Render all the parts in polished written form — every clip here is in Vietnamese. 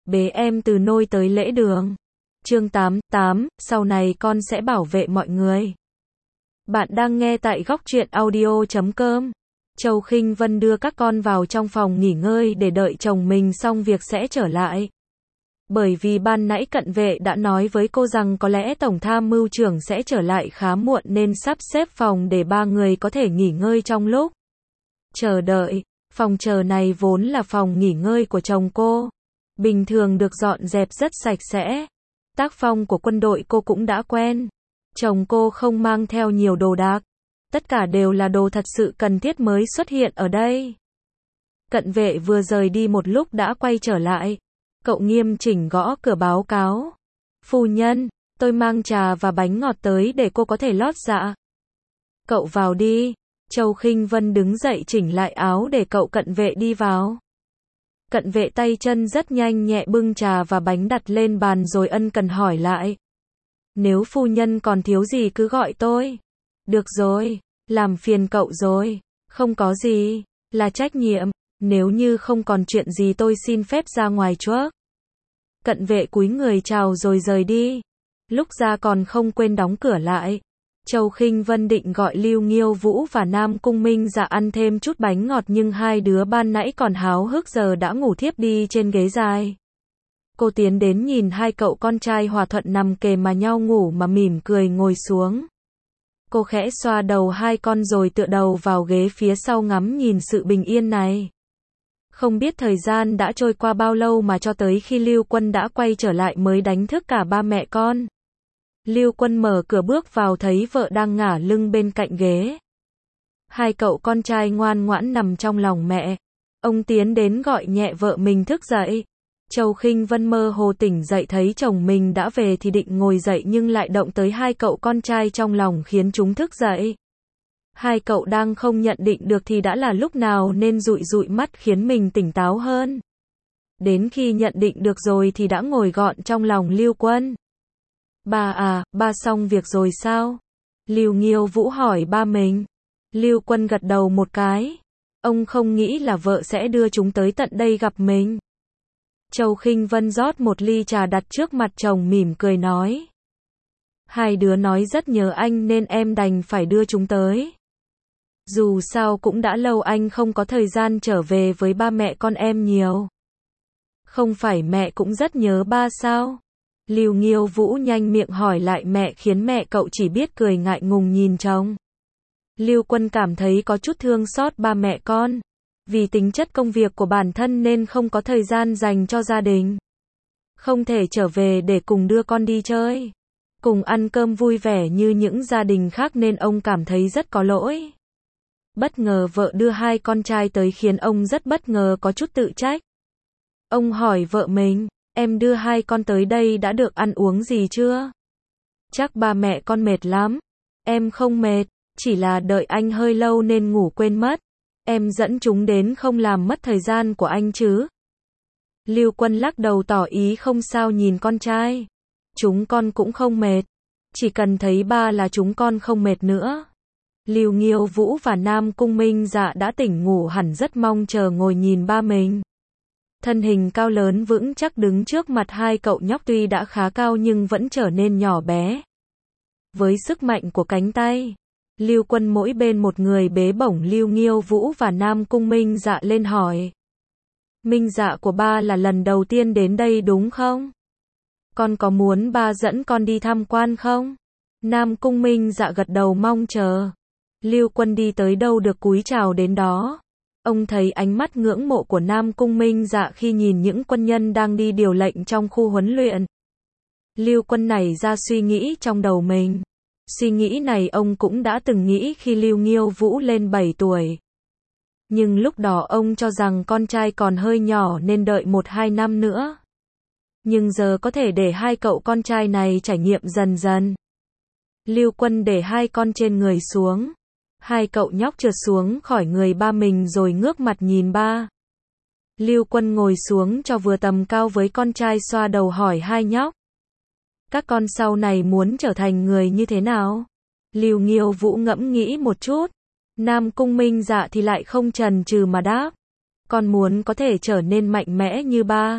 bế em từ nôi tới lễ đường. Chương 88, sau này con sẽ bảo vệ mọi người. Bạn đang nghe tại Góc Truyện Audio.com. Châu Khinh Vân đưa các con vào trong phòng nghỉ ngơi để đợi chồng mình xong việc sẽ trở lại. Bởi vì ban nãy cận vệ đã nói với cô rằng có lẽ Tổng tham mưu trưởng sẽ trở lại khá muộn nên sắp xếp phòng để ba người có thể nghỉ ngơi trong lúc chờ đợi. Phòng chờ này vốn là phòng nghỉ ngơi của chồng cô. Bình thường được dọn dẹp rất sạch sẽ. Tác phong của quân đội cô cũng đã quen. Chồng cô không mang theo nhiều đồ đạc. Tất cả đều là đồ thật sự cần thiết mới xuất hiện ở đây. Cận vệ vừa rời đi một lúc đã quay trở lại. Cậu nghiêm chỉnh gõ cửa báo cáo. Phu nhân, tôi mang trà và bánh ngọt tới để cô có thể lót dạ. Cậu vào đi. Châu Khinh Vân đứng dậy chỉnh lại áo để cậu cận vệ đi vào. Cận vệ tay chân rất nhanh nhẹ bưng trà và bánh đặt lên bàn rồi ân cần hỏi lại. Nếu phu nhân còn thiếu gì cứ gọi tôi. Được rồi, làm phiền cậu rồi. Không có gì, là trách nhiệm. Nếu như không còn chuyện gì tôi xin phép ra ngoài trước. Cận vệ cúi người chào rồi rời đi. Lúc ra còn không quên đóng cửa lại. Châu Khinh Vân định gọi Lưu Nghiêu Vũ và Nam Cung Minh Dạ ăn thêm chút bánh ngọt nhưng hai đứa ban nãy còn háo hức giờ đã ngủ thiếp đi trên ghế dài. Cô tiến đến nhìn hai cậu con trai hòa thuận nằm kề mà nhau ngủ mà mỉm cười ngồi xuống. Cô khẽ xoa đầu hai con rồi tựa đầu vào ghế phía sau ngắm nhìn sự bình yên này. Không biết thời gian đã trôi qua bao lâu mà cho tới khi Lưu Quân đã quay trở lại mới đánh thức cả ba mẹ con. Lưu Quân mở cửa bước vào thấy vợ đang ngả lưng bên cạnh ghế. Hai cậu con trai ngoan ngoãn nằm trong lòng mẹ. Ông tiến đến gọi nhẹ vợ mình thức dậy. Châu Khinh Vân mơ hồ tỉnh dậy thấy chồng mình đã về thì định ngồi dậy nhưng lại động tới hai cậu con trai trong lòng khiến chúng thức dậy. Hai cậu đang không nhận định được thì đã là lúc nào nên dụi dụi mắt khiến mình tỉnh táo hơn. Đến khi nhận định được rồi thì đã ngồi gọn trong lòng Lưu Quân. Ba à, ba xong việc rồi sao? Lưu Nghiêu Vũ hỏi ba mình. Lưu Quân gật đầu một cái. Ông không nghĩ là vợ sẽ đưa chúng tới tận đây gặp mình. Châu Khinh Vân rót một ly trà đặt trước mặt chồng mỉm cười nói. Hai đứa nói rất nhớ anh nên em đành phải đưa chúng tới. Dù sao cũng đã lâu anh không có thời gian trở về với ba mẹ con em nhiều. Không phải mẹ cũng rất nhớ ba sao? Lưu Nghiêu Vũ nhanh miệng hỏi lại mẹ khiến mẹ cậu chỉ biết cười ngại ngùng nhìn chồng. Lưu Quân cảm thấy có chút thương xót ba mẹ con. Vì tính chất công việc của bản thân nên không có thời gian dành cho gia đình. Không thể trở về để cùng đưa con đi chơi. Cùng ăn cơm vui vẻ như những gia đình khác nên ông cảm thấy rất có lỗi. Bất ngờ vợ đưa hai con trai tới khiến ông rất bất ngờ có chút tự trách. Ông hỏi vợ mình, em đưa hai con tới đây đã được ăn uống gì chưa? Chắc ba mẹ con mệt lắm. Em không mệt, chỉ là đợi anh hơi lâu nên ngủ quên mất. Em dẫn chúng đến không làm mất thời gian của anh chứ? Lưu Quân lắc đầu tỏ ý không sao nhìn con trai. Chúng con cũng không mệt. Chỉ cần thấy ba là chúng con không mệt nữa. Lưu Nghiêu Vũ và Nam Cung Minh Dạ đã tỉnh ngủ hẳn rất mong chờ ngồi nhìn ba mình. Thân hình cao lớn vững chắc đứng trước mặt hai cậu nhóc tuy đã khá cao nhưng vẫn trở nên nhỏ bé. Với sức mạnh của cánh tay, Lưu Quân mỗi bên một người bế bổng Lưu Nghiêu Vũ và Nam Cung Minh Dạ lên hỏi. Minh Dạ của ba là lần đầu tiên đến đây đúng không? Con có muốn ba dẫn con đi tham quan không? Nam Cung Minh Dạ gật đầu mong chờ. Lưu Quân đi tới đâu được cúi chào đến đó. Ông thấy ánh mắt ngưỡng mộ của Nam Cung Minh Dạ khi nhìn những quân nhân đang đi điều lệnh trong khu huấn luyện. Lưu Quân nảy ra suy nghĩ trong đầu mình. Suy nghĩ này ông cũng đã từng nghĩ khi Lưu Nghiêu Vũ lên 7 tuổi. Nhưng lúc đó ông cho rằng con trai còn hơi nhỏ nên đợi 1-2 năm nữa. Nhưng giờ có thể để hai cậu con trai này trải nghiệm dần dần. Lưu Quân để hai con trên người xuống. Hai cậu nhóc trượt xuống khỏi người ba mình rồi ngước mặt nhìn ba. Lưu Quân ngồi xuống cho vừa tầm cao với con trai xoa đầu hỏi hai nhóc. Các con sau này muốn trở thành người như thế nào? Lưu Nghiêu Vũ ngẫm nghĩ một chút. Nam Cung Minh Dạ thì lại không chần chừ mà đáp. Con muốn có thể trở nên mạnh mẽ như ba.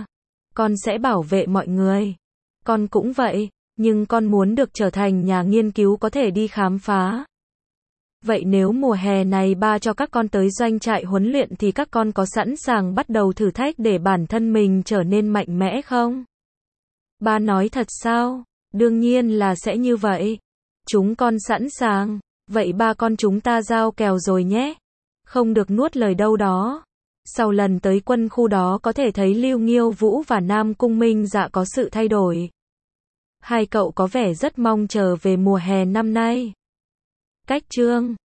Con sẽ bảo vệ mọi người. Con cũng vậy, nhưng con muốn được trở thành nhà nghiên cứu có thể đi khám phá. Vậy nếu mùa hè này ba cho các con tới doanh trại huấn luyện thì các con có sẵn sàng bắt đầu thử thách để bản thân mình trở nên mạnh mẽ không? Ba nói thật sao? Đương nhiên là sẽ như vậy. Chúng con sẵn sàng. Vậy ba con chúng ta giao kèo rồi nhé. Không được nuốt lời đâu đó. Sau lần tới quân khu đó có thể thấy Lưu Nghiêu Vũ và Nam Cung Minh Dạ có sự thay đổi. Hai cậu có vẻ rất mong chờ về mùa hè năm nay. Cách chương